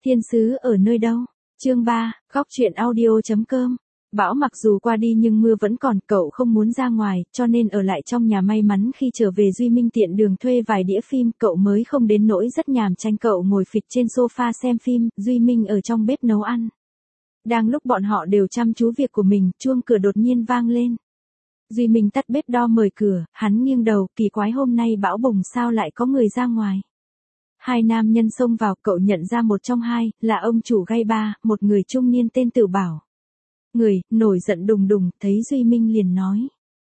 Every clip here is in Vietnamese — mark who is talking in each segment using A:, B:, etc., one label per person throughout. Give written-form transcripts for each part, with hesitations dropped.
A: Thiên sứ ở nơi đâu? Chương 3, góc truyện audio.com. Bão mặc dù qua đi nhưng mưa vẫn còn, cậu không muốn ra ngoài, cho nên ở lại trong nhà. May mắn khi trở về Duy Minh tiện đường thuê vài đĩa phim, cậu mới không đến nỗi rất nhàm chán. Cậu ngồi phịch trên sofa xem phim, Duy Minh ở trong bếp nấu ăn. Đang lúc bọn họ đều chăm chú việc của mình, chuông cửa đột nhiên vang lên. Duy Minh tắt bếp đo mở cửa, hắn nghiêng đầu, kỳ quái hôm nay bão bùng sao lại có người ra ngoài. Hai nam nhân xông vào, cậu nhận ra một trong hai, là ông chủ gay ba, một người trung niên tên Tử Bảo. Người, nổi giận đùng đùng, thấy Duy Minh liền nói.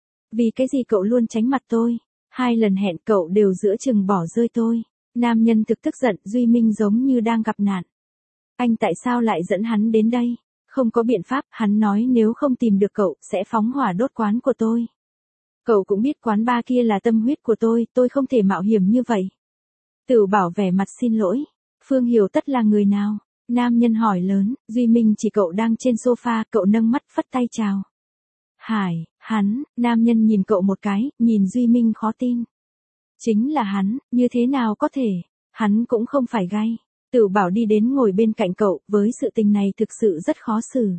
A: Vì cái gì cậu luôn tránh mặt tôi? 2 lần hẹn cậu đều giữa chừng bỏ rơi tôi. Nam nhân thực tức giận, Duy Minh giống như đang gặp nạn. Anh tại sao lại dẫn hắn đến đây? Không có biện pháp, hắn nói nếu không tìm được cậu, sẽ phóng hỏa đốt quán của tôi. Cậu cũng biết quán bar kia là tâm huyết của tôi không thể mạo hiểm như vậy. Tử Bảo vẻ mặt xin lỗi. Phương Hiểu Tất là người nào? Nam nhân hỏi lớn, Duy Minh chỉ cậu đang trên sofa, cậu nâng mắt phất tay chào. Hải, hắn, nam nhân nhìn cậu một cái, nhìn Duy Minh khó tin. Chính là hắn, như thế nào có thể, hắn cũng không phải gay. Tử Bảo đi đến ngồi bên cạnh cậu, với sự tình này thực sự rất khó xử.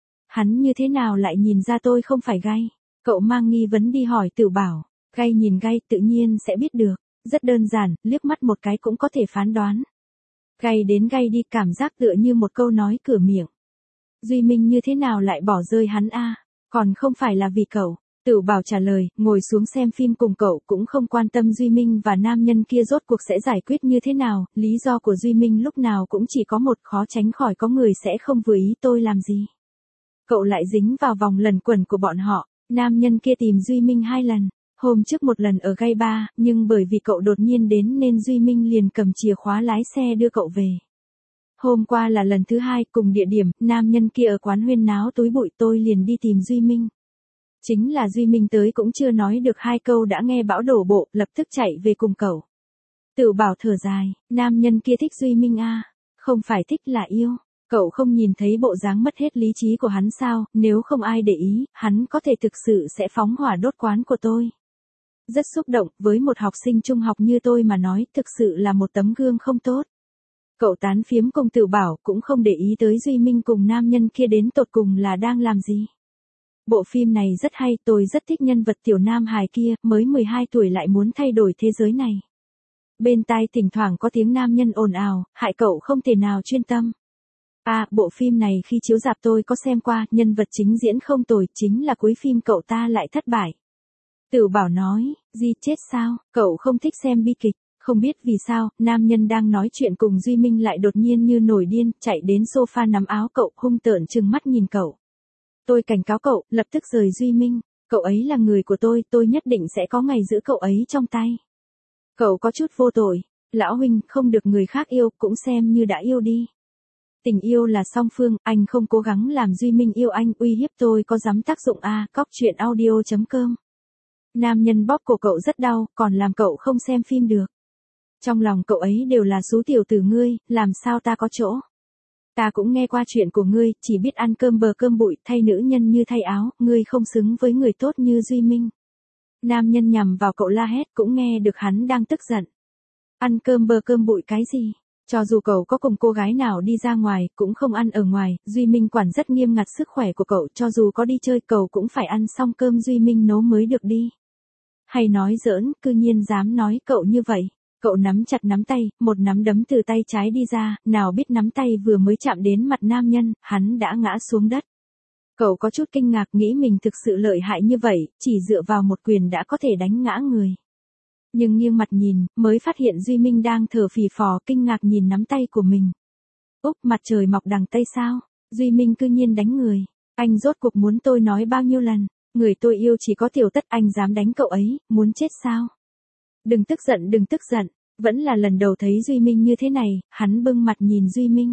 A: Hắn như thế nào lại nhìn ra tôi không phải gay? Cậu mang nghi vấn đi hỏi Tử Bảo, gay nhìn gay tự nhiên sẽ biết được. Rất đơn giản, liếc mắt một cái cũng có thể phán đoán. Gay đến gay đi, cảm giác tựa như một câu nói cửa miệng. Duy Minh như thế nào lại bỏ rơi hắn a? Còn không phải là vì cậu. Tử Bảo trả lời, ngồi xuống xem phim cùng cậu, cũng không quan tâm Duy Minh và nam nhân kia rốt cuộc sẽ giải quyết như thế nào. Lý do của Duy Minh lúc nào cũng chỉ có một, khó tránh khỏi có người sẽ không vừa ý tôi làm gì. Cậu lại dính vào vòng luẩn quẩn của bọn họ. Nam nhân kia tìm Duy Minh 2 lần. Hôm trước một lần ở gay bar, nhưng bởi vì cậu đột nhiên đến nên Duy Minh liền cầm chìa khóa lái xe đưa cậu về. Hôm qua là lần thứ 2, cùng địa điểm, nam nhân kia ở quán huyên náo túi bụi, tôi liền đi tìm Duy Minh. Chính là Duy Minh tới cũng chưa nói được 2 câu đã nghe bão đổ bộ, lập tức chạy về cùng cậu. Tử Bảo thở dài, nam nhân kia thích Duy Minh a, không phải thích là yêu. Cậu không nhìn thấy bộ dáng mất hết lý trí của hắn sao? Nếu không ai để ý, hắn có thể thực sự sẽ phóng hỏa đốt quán của tôi. Rất xúc động, với một học sinh trung học như tôi mà nói, thực sự là một tấm gương không tốt. Cậu tán phiếm cùng Tử Bảo, cũng không để ý tới Duy Minh cùng nam nhân kia đến tột cùng là đang làm gì. Bộ phim này rất hay, tôi rất thích nhân vật tiểu nam hài kia, mới 12 tuổi lại muốn thay đổi thế giới này. Bên tai thỉnh thoảng có tiếng nam nhân ồn ào, hại cậu không thể nào chuyên tâm. Bộ phim này khi chiếu rạp tôi có xem qua, nhân vật chính diễn không tồi, chính là cuối phim cậu ta lại thất bại. Tử Bảo nói, gì chết sao, cậu không thích xem bi kịch, không biết vì sao, nam nhân đang nói chuyện cùng Duy Minh lại đột nhiên như nổi điên, chạy đến sofa nắm áo cậu, hung tợn trừng mắt nhìn cậu. Tôi cảnh cáo cậu, lập tức rời Duy Minh, cậu ấy là người của tôi nhất định sẽ có ngày giữ cậu ấy trong tay. Cậu có chút vô tội, lão huynh, không được người khác yêu, cũng xem như đã yêu đi. Tình yêu là song phương, anh không cố gắng làm Duy Minh yêu anh, uy hiếp tôi có dám tác dụng cóc truyện audio.com. Nam nhân bóp cổ cậu rất đau, còn làm cậu không xem phim được. Trong lòng cậu ấy đều là xú tiểu tử ngươi, làm sao ta có chỗ. Ta cũng nghe qua chuyện của ngươi, chỉ biết ăn cơm bờ cơm bụi, thay nữ nhân như thay áo, ngươi không xứng với người tốt như Duy Minh. Nam nhân nhằm vào cậu la hét, cũng nghe được hắn đang tức giận. Ăn cơm bờ cơm bụi cái gì? Cho dù cậu có cùng cô gái nào đi ra ngoài, cũng không ăn ở ngoài, Duy Minh quản rất nghiêm ngặt sức khỏe của cậu, cho dù có đi chơi cậu cũng phải ăn xong cơm Duy Minh nấu mới được đi. Hay nói giỡn, cư nhiên dám nói cậu như vậy. Cậu nắm chặt nắm tay, một nắm đấm từ tay trái đi ra, nào biết nắm tay vừa mới chạm đến mặt nam nhân, hắn đã ngã xuống đất. Cậu có chút kinh ngạc, nghĩ mình thực sự lợi hại như vậy, chỉ dựa vào một quyền đã có thể đánh ngã người. Nhưng nghiêng mặt nhìn, mới phát hiện Duy Minh đang thở phì phò, kinh ngạc nhìn nắm tay của mình. Mặt trời mọc đằng tây sao? Duy Minh cư nhiên đánh người. Anh rốt cuộc muốn tôi nói bao nhiêu lần? Người tôi yêu chỉ có Tiểu Tất, anh dám đánh cậu ấy, muốn chết sao? Đừng tức giận, vẫn là lần đầu thấy Duy Minh như thế này, hắn bưng mặt nhìn Duy Minh.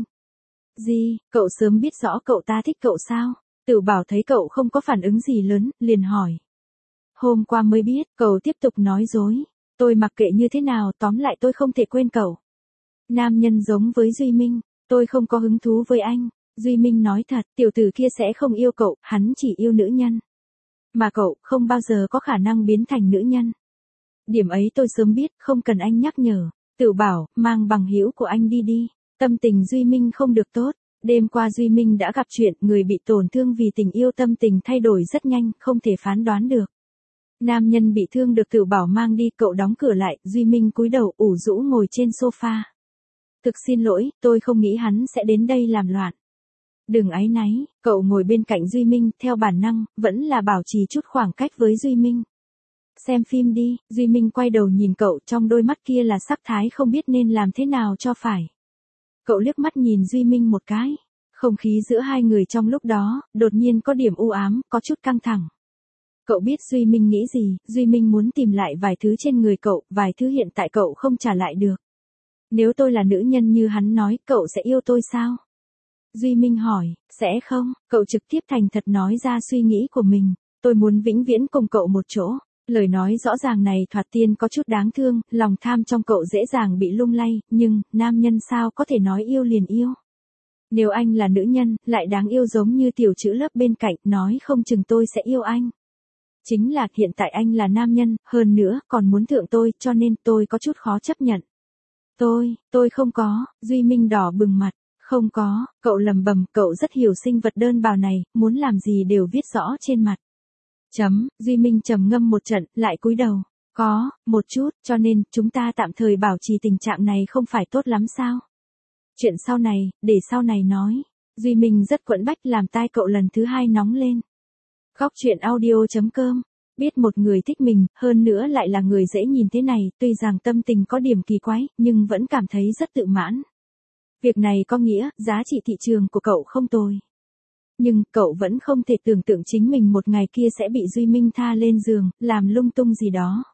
A: Gì, cậu sớm biết rõ cậu ta thích cậu sao? Tử Bảo thấy cậu không có phản ứng gì lớn, liền hỏi. Hôm qua mới biết, cậu tiếp tục nói dối. Tôi mặc kệ như thế nào, tóm lại tôi không thể quên cậu. Nam nhân giống với Duy Minh, tôi không có hứng thú với anh. Duy Minh nói thật, tiểu tử kia sẽ không yêu cậu, hắn chỉ yêu nữ nhân. Mà cậu không bao giờ có khả năng biến thành nữ nhân. Điểm ấy tôi sớm biết, không cần anh nhắc nhở. Tử Bảo, mang bằng hữu của anh đi đi. Tâm tình Duy Minh không được tốt. Đêm qua Duy Minh đã gặp chuyện, người bị tổn thương vì tình yêu tâm tình thay đổi rất nhanh, không thể phán đoán được. Nam nhân bị thương được Tiểu Bảo mang đi, cậu đóng cửa lại, Duy Minh cúi đầu ủ rũ ngồi trên sofa. Thực xin lỗi, tôi không nghĩ hắn sẽ đến đây làm loạn. Đừng áy náy, cậu ngồi bên cạnh Duy Minh, theo bản năng, vẫn là bảo trì chút khoảng cách với Duy Minh. Xem phim đi, Duy Minh quay đầu nhìn cậu, trong đôi mắt kia là sắc thái không biết nên làm thế nào cho phải. Cậu liếc mắt nhìn Duy Minh một cái. Không khí giữa hai người trong lúc đó, đột nhiên có điểm u ám, có chút căng thẳng. Cậu biết Duy Minh nghĩ gì, Duy Minh muốn tìm lại vài thứ trên người cậu, vài thứ hiện tại cậu không trả lại được. Nếu tôi là nữ nhân như hắn nói, cậu sẽ yêu tôi sao? Duy Minh hỏi, sẽ không, cậu trực tiếp thành thật nói ra suy nghĩ của mình. Tôi muốn vĩnh viễn cùng cậu một chỗ. Lời nói rõ ràng này thoạt tiên có chút đáng thương, lòng tham trong cậu dễ dàng bị lung lay, nhưng, nam nhân sao có thể nói yêu liền yêu. Nếu anh là nữ nhân, lại đáng yêu giống như tiểu chữ lớp bên cạnh, nói không chừng tôi sẽ yêu anh. Chính là hiện tại anh là nam nhân, hơn nữa, còn muốn thượng tôi, cho nên tôi có chút khó chấp nhận. Tôi không có, Duy Minh đỏ bừng mặt, không có, cậu lầm bầm, cậu rất hiểu sinh vật đơn bào này, muốn làm gì đều viết rõ trên mặt. Duy Minh trầm ngâm một trận, lại cúi đầu. Có, một chút, cho nên, chúng ta tạm thời bảo trì tình trạng này không phải tốt lắm sao? Chuyện sau này, để sau này nói. Duy Minh rất quẫn bách làm tai cậu lần thứ hai nóng lên. Góc chuyện audio.com. Biết một người thích mình, hơn nữa lại là người dễ nhìn thế này, tuy rằng tâm tình có điểm kỳ quái, nhưng vẫn cảm thấy rất tự mãn. Việc này có nghĩa, giá trị thị trường của cậu không tồi. Nhưng, cậu vẫn không thể tưởng tượng chính mình một ngày kia sẽ bị Duy Minh tha lên giường, làm lung tung gì đó.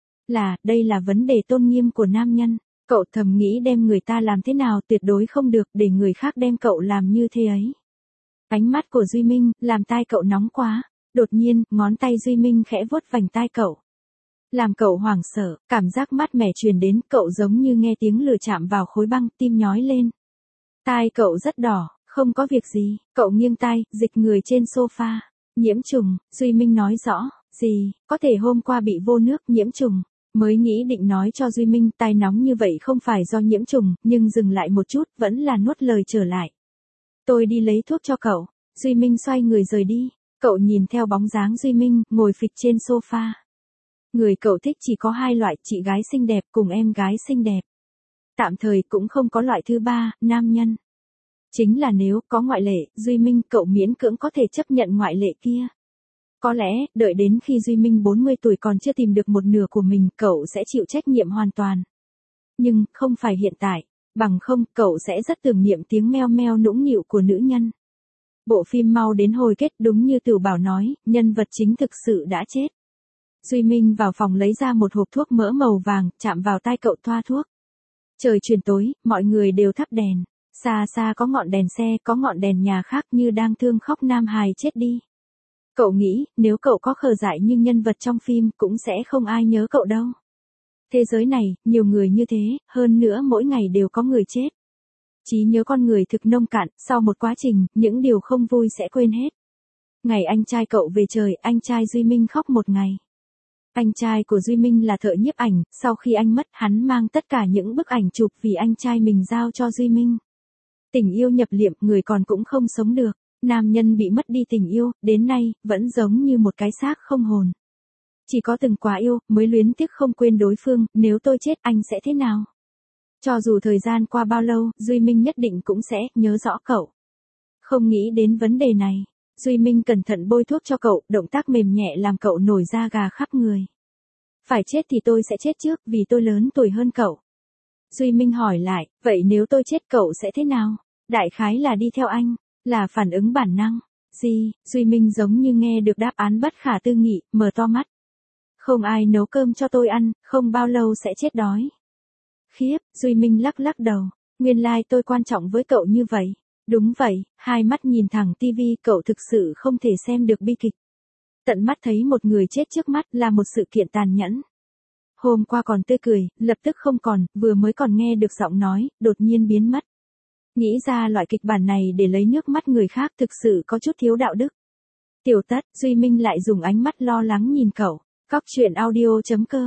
A: Đây là vấn đề tôn nghiêm của nam nhân. Cậu thầm nghĩ đem người ta làm thế nào tuyệt đối không được để người khác đem cậu làm như thế ấy. Ánh mắt của Duy Minh, làm tai cậu nóng quá. Đột nhiên, ngón tay Duy Minh khẽ vuốt vành tai cậu. Làm cậu hoảng sợ, cảm giác mát mẻ truyền đến, cậu giống như nghe tiếng lửa chạm vào khối băng, tim nhói lên. Tai cậu rất đỏ, không có việc gì, cậu nghiêng tai, dịch người trên sofa. Nhiễm trùng, Duy Minh nói rõ, gì, có thể hôm qua bị vô nước, nhiễm trùng. Mới nghĩ định nói cho Duy Minh, tai nóng như vậy không phải do nhiễm trùng, nhưng dừng lại một chút, vẫn là nuốt lời trở lại. Tôi đi lấy thuốc cho cậu. Duy Minh xoay người rời đi. Cậu nhìn theo bóng dáng Duy Minh, ngồi phịch trên sofa. Người cậu thích chỉ có hai loại, chị gái xinh đẹp cùng em gái xinh đẹp. Tạm thời cũng không có loại thứ ba, nam nhân. Chính là nếu có ngoại lệ, Duy Minh cậu miễn cưỡng có thể chấp nhận ngoại lệ kia. Có lẽ, đợi đến khi Duy Minh 40 tuổi còn chưa tìm được một nửa của mình, cậu sẽ chịu trách nhiệm hoàn toàn. Nhưng, không phải hiện tại, bằng không, cậu sẽ rất tưởng niệm tiếng meo meo nũng nịu của nữ nhân. Bộ phim mau đến hồi kết, đúng như Tiểu Bảo nói, nhân vật chính thực sự đã chết. Duy Minh vào phòng lấy ra một hộp thuốc mỡ màu vàng, chạm vào tai cậu thoa thuốc. Trời chuyển tối, mọi người đều thắp đèn. Xa xa có ngọn đèn xe, có ngọn đèn nhà khác như đang thương khóc nam hài chết đi. Cậu nghĩ, nếu cậu có khờ dại như nhân vật trong phim, cũng sẽ không ai nhớ cậu đâu. Thế giới này, nhiều người như thế, hơn nữa mỗi ngày đều có người chết. Trí nhớ con người thực nông cạn, sau một quá trình, những điều không vui sẽ quên hết. Ngày anh trai cậu về trời, anh trai Duy Minh khóc một ngày. Anh trai của Duy Minh là thợ nhiếp ảnh, sau khi anh mất, hắn mang tất cả những bức ảnh chụp vì anh trai mình giao cho Duy Minh. Tình yêu nhập liệm, người còn cũng không sống được. Nam nhân bị mất đi tình yêu, đến nay, vẫn giống như một cái xác không hồn. Chỉ có từng quá yêu, mới luyến tiếc không quên đối phương, nếu tôi chết anh sẽ thế nào? Cho dù thời gian qua bao lâu, Duy Minh nhất định cũng sẽ nhớ rõ cậu. Không nghĩ đến vấn đề này, Duy Minh cẩn thận bôi thuốc cho cậu, động tác mềm nhẹ làm cậu nổi da gà khắp người. Phải chết thì tôi sẽ chết trước, vì tôi lớn tuổi hơn cậu. Duy Minh hỏi lại, vậy nếu tôi chết cậu sẽ thế nào? Đại khái là đi theo anh, là phản ứng bản năng. Gì? Duy Minh giống như nghe được đáp án bất khả tư nghị, mở to mắt. Không ai nấu cơm cho tôi ăn, không bao lâu sẽ chết đói. Khiếp, Duy Minh lắc lắc đầu. Nguyên lai tôi quan trọng với cậu như vậy. Đúng vậy, hai mắt nhìn thẳng tivi, cậu thực sự không thể xem được bi kịch. Tận mắt thấy một người chết trước mắt là một sự kiện tàn nhẫn. Hôm qua còn tươi cười, lập tức không còn, vừa mới còn nghe được giọng nói, đột nhiên biến mất. Nghĩ ra loại kịch bản này để lấy nước mắt người khác thực sự có chút thiếu đạo đức. Tiểu Tất, Duy Minh lại dùng ánh mắt lo lắng nhìn cậu. Góc chuyện audio.com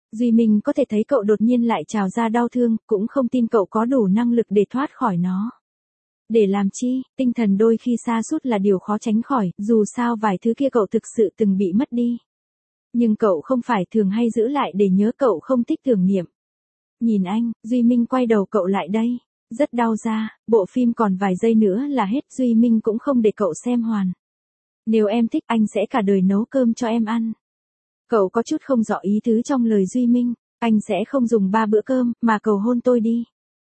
A: Duy Minh có thể thấy cậu đột nhiên lại trào ra đau thương, cũng không tin cậu có đủ năng lực để thoát khỏi nó. Để làm chi, tinh thần đôi khi sa sút là điều khó tránh khỏi, dù sao vài thứ kia cậu thực sự từng bị mất đi. Nhưng cậu không phải thường hay giữ lại để nhớ, cậu không thích tưởng niệm. Nhìn anh, Duy Minh quay đầu cậu lại đây. Rất đau ra, bộ phim còn vài giây nữa là hết, Duy Minh cũng không để cậu xem hoàn. Nếu em thích, anh sẽ cả đời nấu cơm cho em ăn. Cậu có chút không rõ ý tứ trong lời Duy Minh, anh sẽ không dùng 3 bữa cơm, mà cầu hôn tôi đi.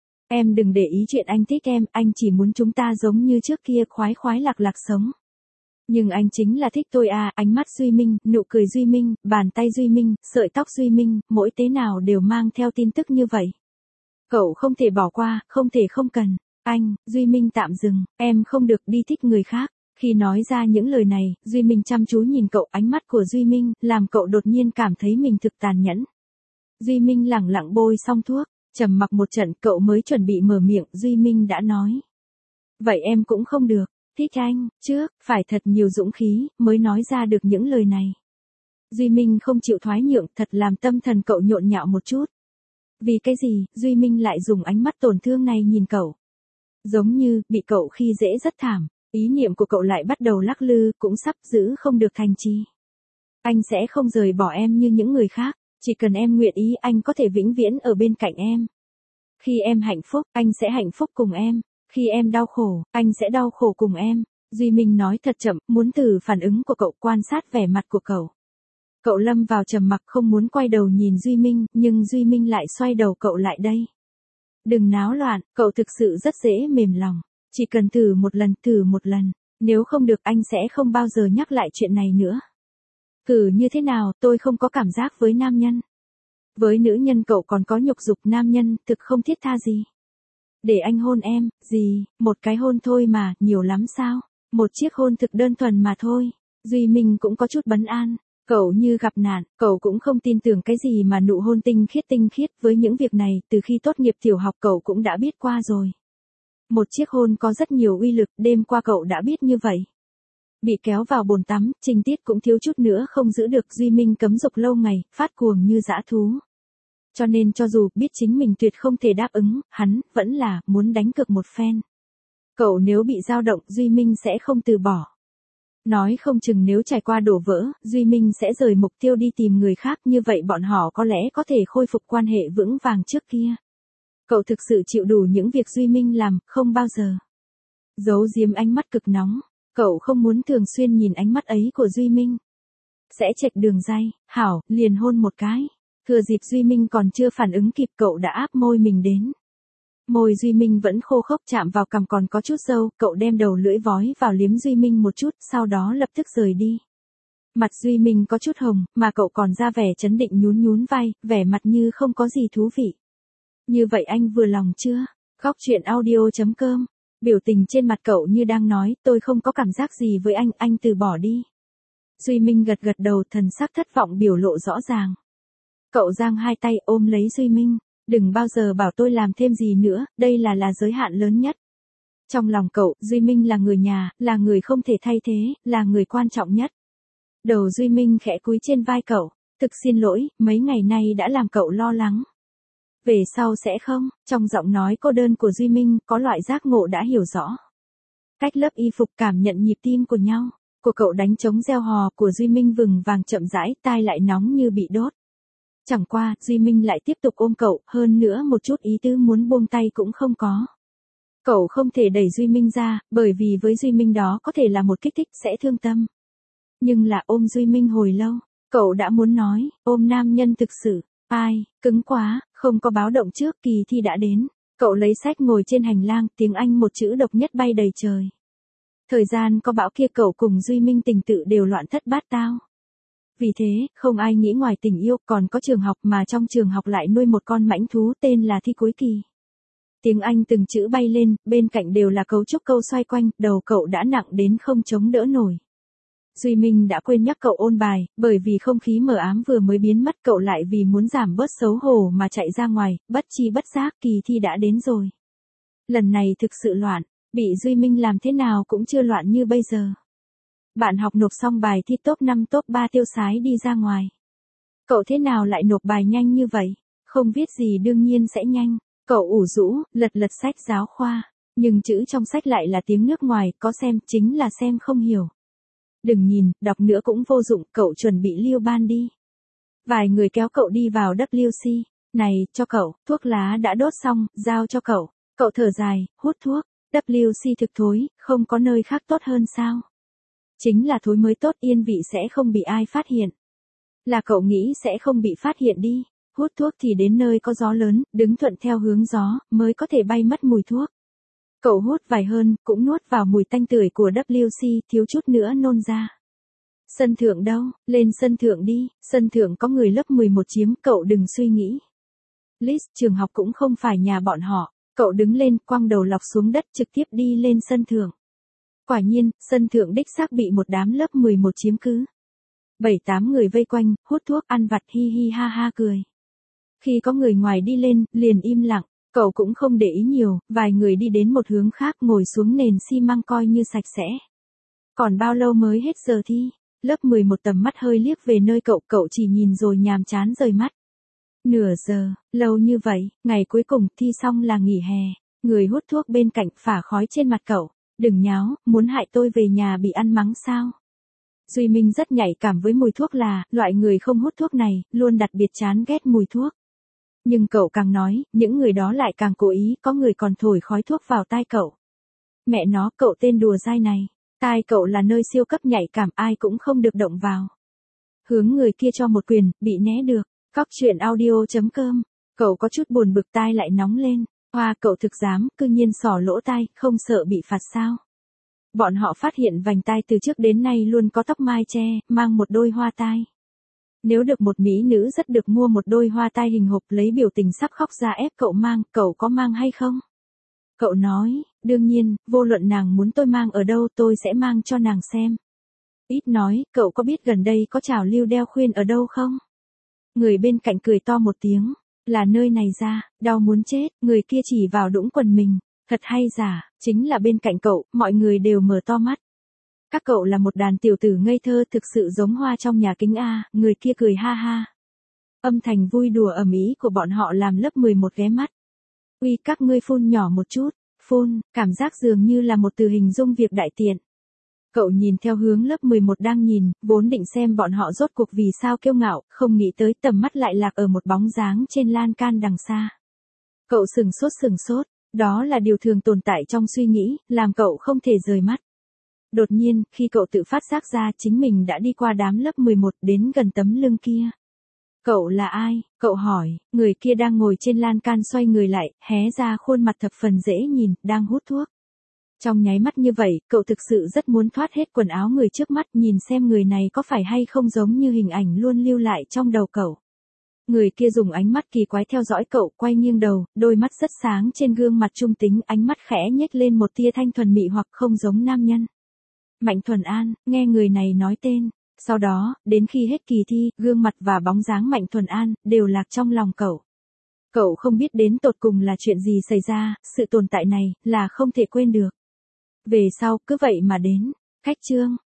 A: Em đừng để ý chuyện anh thích em, anh chỉ muốn chúng ta giống như trước kia khoái khoái lạc lạc sống. Nhưng anh chính là thích tôi à, ánh mắt Duy Minh, nụ cười Duy Minh, bàn tay Duy Minh, sợi tóc Duy Minh, mỗi tế nào đều mang theo tin tức như vậy. Cậu không thể bỏ qua, không thể không cần. Anh, Duy Minh tạm dừng, em không được đi thích người khác. Khi nói ra những lời này, Duy Minh chăm chú nhìn cậu, ánh mắt của Duy Minh, làm cậu đột nhiên cảm thấy mình thực tàn nhẫn. Duy Minh lẳng lặng bôi xong thuốc, trầm mặc một trận, cậu mới chuẩn bị mở miệng, Duy Minh đã nói. Vậy em cũng không được, thích anh, trước, phải thật nhiều dũng khí, mới nói ra được những lời này. Duy Minh không chịu thoái nhượng, thật làm tâm thần cậu nhộn nhạo một chút. Vì cái gì, Duy Minh lại dùng ánh mắt tổn thương này nhìn cậu. Giống như, bị cậu khi dễ rất thảm, ý niệm của cậu lại bắt đầu lắc lư, cũng sắp giữ không được thành trì. Anh sẽ không rời bỏ em như những người khác, chỉ cần em nguyện ý anh có thể vĩnh viễn ở bên cạnh em. Khi em hạnh phúc, anh sẽ hạnh phúc cùng em. Khi em đau khổ, anh sẽ đau khổ cùng em. Duy Minh nói thật chậm, muốn từ phản ứng của cậu, quan sát vẻ mặt của cậu. Cậu lâm vào trầm mặc, không muốn quay đầu nhìn Duy Minh, nhưng Duy Minh lại xoay đầu cậu lại đây. Đừng náo loạn, cậu thực sự rất dễ mềm lòng. Chỉ cần thử một lần. Nếu không được anh sẽ không bao giờ nhắc lại chuyện này nữa. Thử như thế nào, tôi không có cảm giác với nam nhân. Với nữ nhân cậu còn có nhục dục, nam nhân, thực không thiết tha gì. Để anh hôn em, gì, một cái hôn thôi mà, nhiều lắm sao? Một chiếc hôn thực đơn thuần mà thôi. Duy Minh cũng có chút bấn an. Cậu như gặp nạn, cậu cũng không tin tưởng cái gì mà nụ hôn tinh khiết, với những việc này, từ khi tốt nghiệp tiểu học cậu cũng đã biết qua rồi. Một chiếc hôn có rất nhiều uy lực, đêm qua cậu đã biết như vậy. Bị kéo vào bồn tắm, tình tiết cũng thiếu chút nữa không giữ được, Duy Minh cấm dục lâu ngày, phát cuồng như dã thú. Cho nên cho dù biết chính mình tuyệt không thể đáp ứng, hắn vẫn là muốn đánh cược một phen. Cậu nếu bị dao động, Duy Minh sẽ không từ bỏ. Nói không chừng nếu trải qua đổ vỡ, Duy Minh sẽ rời mục tiêu đi tìm người khác, như vậy bọn họ có lẽ có thể khôi phục quan hệ vững vàng trước kia. Cậu thực sự chịu đủ những việc Duy Minh làm, không bao giờ giấu giếm ánh mắt cực nóng. Cậu không muốn thường xuyên nhìn ánh mắt ấy của Duy Minh. Sẽ chệch đường ray, hảo, liền hôn một cái. Thừa dịp Duy Minh còn chưa phản ứng kịp, cậu đã áp môi mình đến. Môi Duy Minh vẫn khô khốc, chạm vào cằm còn có chút râu, cậu đem đầu lưỡi vói vào liếm Duy Minh một chút, sau đó lập tức rời đi. Mặt Duy Minh có chút hồng, mà cậu còn ra vẻ chấn định, nhún vai, vẻ mặt như không có gì thú vị. Như vậy anh vừa lòng chưa? Góc truyện audio.com. Biểu tình trên mặt cậu như đang nói, tôi không có cảm giác gì với anh từ bỏ đi. Duy Minh gật gật đầu, thần sắc thất vọng biểu lộ rõ ràng. Cậu giang hai tay ôm lấy Duy Minh, đừng bao giờ bảo tôi làm thêm gì nữa, đây là giới hạn lớn nhất. Trong lòng cậu, Duy Minh là người nhà, là người không thể thay thế, là người quan trọng nhất. Đầu Duy Minh khẽ cúi trên vai cậu, thực xin lỗi, mấy ngày nay đã làm cậu lo lắng. Về sau sẽ không, trong giọng nói cô đơn của Duy Minh có loại giác ngộ đã hiểu rõ. Cách lớp y phục cảm nhận nhịp tim của nhau, của cậu đánh trống reo hò, của Duy Minh vừng vàng chậm rãi, tai lại nóng như bị đốt. Chẳng qua, Duy Minh lại tiếp tục ôm cậu, hơn nữa một chút ý tứ muốn buông tay cũng không có. Cậu không thể đẩy Duy Minh ra, bởi vì với Duy Minh đó có thể là một kích thích sẽ thương tâm. Nhưng là ôm Duy Minh hồi lâu, cậu đã muốn nói, ôm nam nhân thực sự, ai, cứng quá, không có báo động trước, kỳ thi đã đến. Cậu lấy sách ngồi trên hành lang, tiếng Anh một chữ độc nhất bay đầy trời. Thời gian có bão kia cậu cùng Duy Minh tình tự đều loạn thất bát tao. Vì thế, không ai nghĩ ngoài tình yêu, còn có trường học, mà trong trường học lại nuôi một con mãnh thú tên là thi cuối kỳ. Tiếng Anh từng chữ bay lên, bên cạnh đều là cấu trúc câu xoay quanh, đầu cậu đã nặng đến không chống đỡ nổi. Duy Minh đã quên nhắc cậu ôn bài, bởi vì không khí mờ ám vừa mới biến mất, cậu lại vì muốn giảm bớt xấu hổ mà chạy ra ngoài, bất chi bất giác kỳ thi đã đến rồi. Lần này thực sự loạn, bị Duy Minh làm thế nào cũng chưa loạn như bây giờ. Bạn học nộp xong bài thi top 5 top 3 tiêu sái đi ra ngoài. Cậu thế nào lại nộp bài nhanh như vậy? Không viết gì đương nhiên sẽ nhanh. Cậu ủ rũ, lật lật sách giáo khoa. Nhưng chữ trong sách lại là tiếng nước ngoài, có xem, chính là xem không hiểu. Đừng nhìn, đọc nữa cũng vô dụng, cậu chuẩn bị lưu ban đi. Vài người kéo cậu đi vào WC. Này, cho cậu, thuốc lá đã đốt xong, giao cho cậu. Cậu thở dài, hút thuốc. WC thực thối, không có nơi khác tốt hơn sao? Chính là thối mới tốt, yên vị sẽ không bị ai phát hiện. Là cậu nghĩ sẽ không bị phát hiện đi. Hút thuốc thì đến nơi có gió lớn, đứng thuận theo hướng gió, mới có thể bay mất mùi thuốc. Cậu hút vài hơn, cũng nuốt vào mùi tanh tưởi của WC, thiếu chút nữa nôn ra. Sân thượng đâu, lên sân thượng đi, sân thượng có người lớp 11 chiếm, cậu đừng suy nghĩ. List trường học cũng không phải nhà bọn họ, cậu đứng lên, quăng đầu lọc xuống đất, trực tiếp đi lên sân thượng. Quả nhiên, sân thượng đích xác bị một đám lớp 11 chiếm cứ. 7-8 người vây quanh, hút thuốc, ăn vặt, hi hi ha ha cười. Khi có người ngoài đi lên, liền im lặng, cậu cũng không để ý nhiều, vài người đi đến một hướng khác ngồi xuống nền xi măng coi như sạch sẽ. Còn bao lâu mới hết giờ thi? Lớp 11 tầm mắt hơi liếc về nơi cậu chỉ nhìn rồi nhàm chán rời mắt. Nửa giờ, lâu như vậy, ngày cuối cùng thi xong là nghỉ hè. Người hút thuốc bên cạnh phả khói trên mặt cậu. Đừng nháo, muốn hại tôi về nhà bị ăn mắng sao? Duy Minh rất nhạy cảm với mùi thuốc là, loại người không hút thuốc này, luôn đặc biệt chán ghét mùi thuốc. Nhưng cậu càng nói, những người đó lại càng cố ý, có người còn thổi khói thuốc vào tai cậu. Mẹ nó, cậu tên đùa dai này. Tai cậu là nơi siêu cấp nhạy cảm, ai cũng không được động vào. Hướng người kia cho một quyền, bị né được. Cóc truyện audio.com. Cậu có chút buồn bực, tai lại nóng lên. Hoa, cậu thực dám, cư nhiên xỏ lỗ tai, không sợ bị phạt sao? Bọn họ phát hiện vành tai từ trước đến nay luôn có tóc mai che, mang một đôi hoa tai. Nếu được một mỹ nữ rất được mua một đôi hoa tai hình hộp, lấy biểu tình sắp khóc ra ép cậu mang, cậu có mang hay không? Cậu nói, đương nhiên, vô luận nàng muốn tôi mang ở đâu tôi sẽ mang cho nàng xem. Ít nói, cậu có biết gần đây có trào lưu đeo khuyên ở đâu không? Người bên cạnh cười to một tiếng, là nơi này ra, đau muốn chết, người kia chỉ vào đũng quần mình, thật hay giả, chính là bên cạnh cậu, mọi người đều mở to mắt. Các cậu là một đàn tiểu tử ngây thơ thực sự giống hoa trong nhà kính A, người kia cười ha ha. Âm thanh vui đùa ầm ĩ của bọn họ làm lớp 11 ghé mắt. Uy, các ngươi phun nhỏ một chút, phun, cảm giác dường như là một từ hình dung việc đại tiện. Cậu nhìn theo hướng lớp 11 đang nhìn, vốn định xem bọn họ rốt cuộc vì sao kiêu ngạo, không nghĩ tới tầm mắt lại lạc ở một bóng dáng trên lan can đằng xa. Cậu sừng sốt, đó là điều thường tồn tại trong suy nghĩ, làm cậu không thể rời mắt. Đột nhiên, khi cậu tự phát giác ra chính mình đã đi qua đám lớp 11 đến gần tấm lưng kia. Cậu là ai? Cậu hỏi, người kia đang ngồi trên lan can xoay người lại, hé ra khuôn mặt thập phần dễ nhìn, đang hút thuốc. Trong nháy mắt như vậy, cậu thực sự rất muốn thoát hết quần áo người trước mắt, nhìn xem người này có phải hay không giống như hình ảnh luôn lưu lại trong đầu cậu. Người kia dùng ánh mắt kỳ quái theo dõi cậu, quay nghiêng đầu, đôi mắt rất sáng trên gương mặt trung tính, ánh mắt khẽ nhếch lên một tia thanh thuần mị hoặc không giống nam nhân. Mạnh Thuần An, nghe người này nói tên. Sau đó, đến khi hết kỳ thi, gương mặt và bóng dáng Mạnh Thuần An đều lạc trong lòng cậu. Cậu không biết đến tột cùng là chuyện gì xảy ra, sự tồn tại này là không thể quên được. Về sau, cứ vậy mà đến. Khách trương,